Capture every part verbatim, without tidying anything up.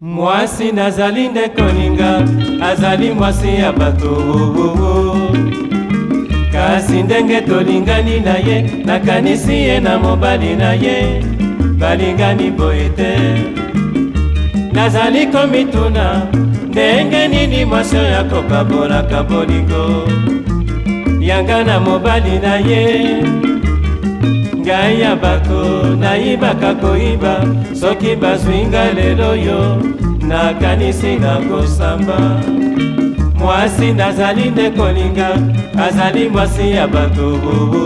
Mwasi nazali nde kolinga, azali mwasi ya bato. Kasi ndenge tolingani na ye, nakanisi ye na mobali na ye, balingani boye te. Nazali komituna, ndenge nini mwasi ya kokabolaka bolingo yanga na mobali na ye. Ngai ya bato nayibaka koyiba, soki bazwinga lelo yo nakanisi na kosamba. Mwasi nazali nde kolinga, azali mwasi ya bato.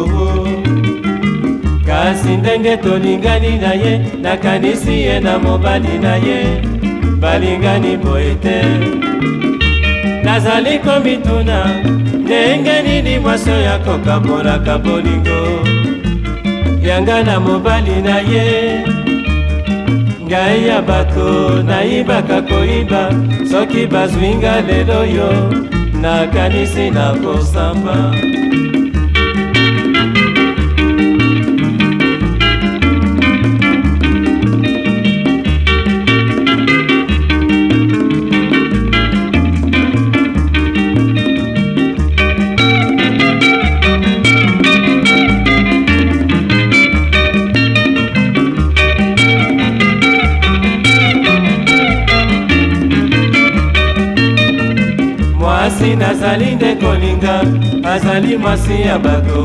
Kasi ndenge tolingani na ye, nakanisi ye na mobali na ye, balingani boye te. Nazali komituna, ndenge nini mwasi ya kokabolaka bolingo yanga na mobali na ye. Ngai ya bato nayibaka koyiba, soki bazwinga lelo yo nakanisi na kosamba. Mwasi nazali nde kolinga, azali mwasi ya bato.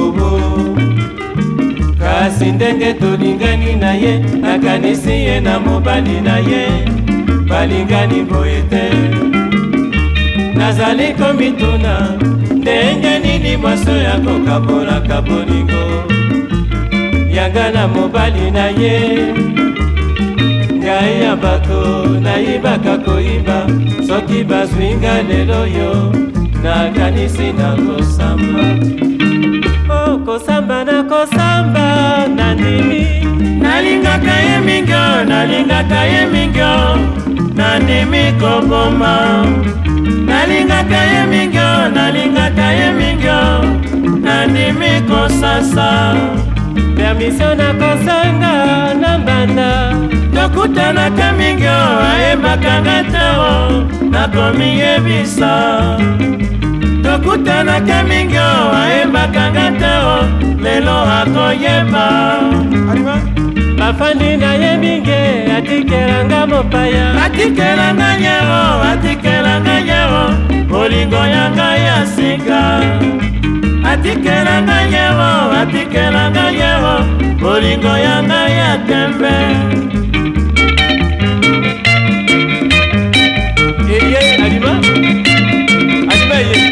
Kasi ndenge tolingani na ye, nakanisi ye na mobali na ye, balingani boye te. Nazali komituna, ndenge nini mwasi ya kokabolaka bolingo yanga na mobali na ye. Ngai ya bato nayibaka koyiba, soki bazwinga lelo yo nakanisi na kosamba. Oh, kosamba na kosamba nandimi, nalingaka ye mingyo, nalingaka ye mingyo, nandimi koboma. Nalingaka ye mingyo, nalingaka ye mingyo, nandimi kosasa. Permission na kosanga na mbanda, tokutanaka mingyo ayembaka ngatero, nakomi yebisa. Tokutanaka mingyo ayembaka ngatero, lelo akoyeba. Bafandi na ye minge, atikelanga mopaya, atikelanga nyero, atikelanga nyero, bolingo yanga ya sika. Atikelanga nyero, atikelanga nyero, bolingo yanga ya tembe. Yeye alima, alima ye.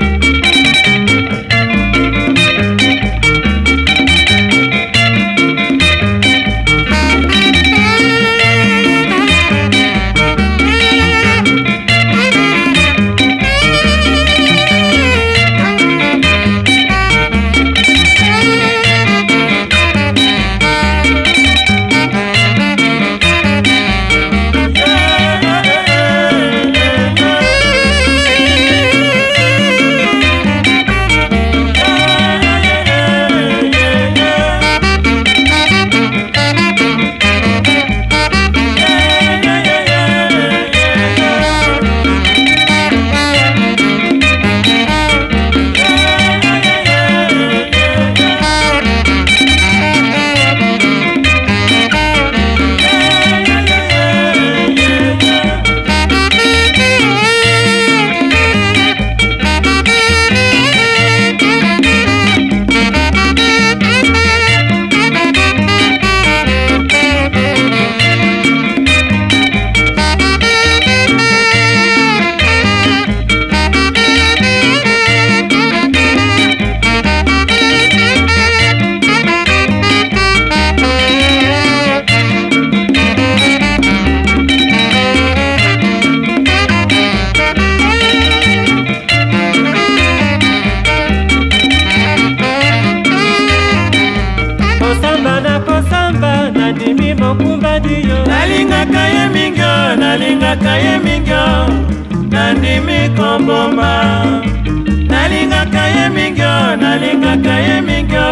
Nalingaka ye mingyo, nalingaka ye mingyo, nandimi komboma. Nalingaka ye mingyo, nalingaka ye mingyo,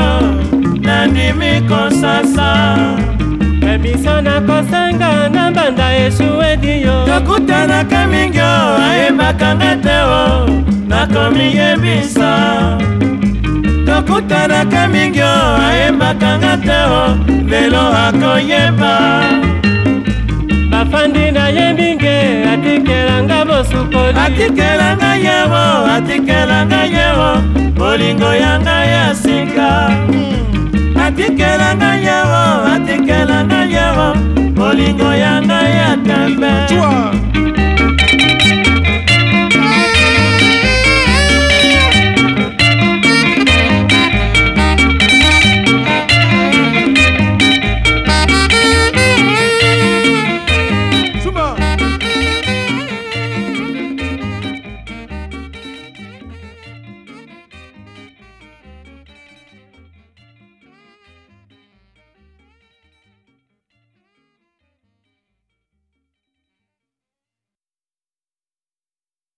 nandimi kosasa. Ebiso na kosanga na banda esuedi tokutanaka mingi o ayembaka nga te o nakomi yebisa tokutanaka mingi o ayembaka nga te o lelo akoyeba bafandi na ye mbinge atikelanga bosukoli atikelanga yewo atikelanga yewo bolingo yanga ya sika atikelanga yewo atikelanga yewo bolingo yanga ya tembe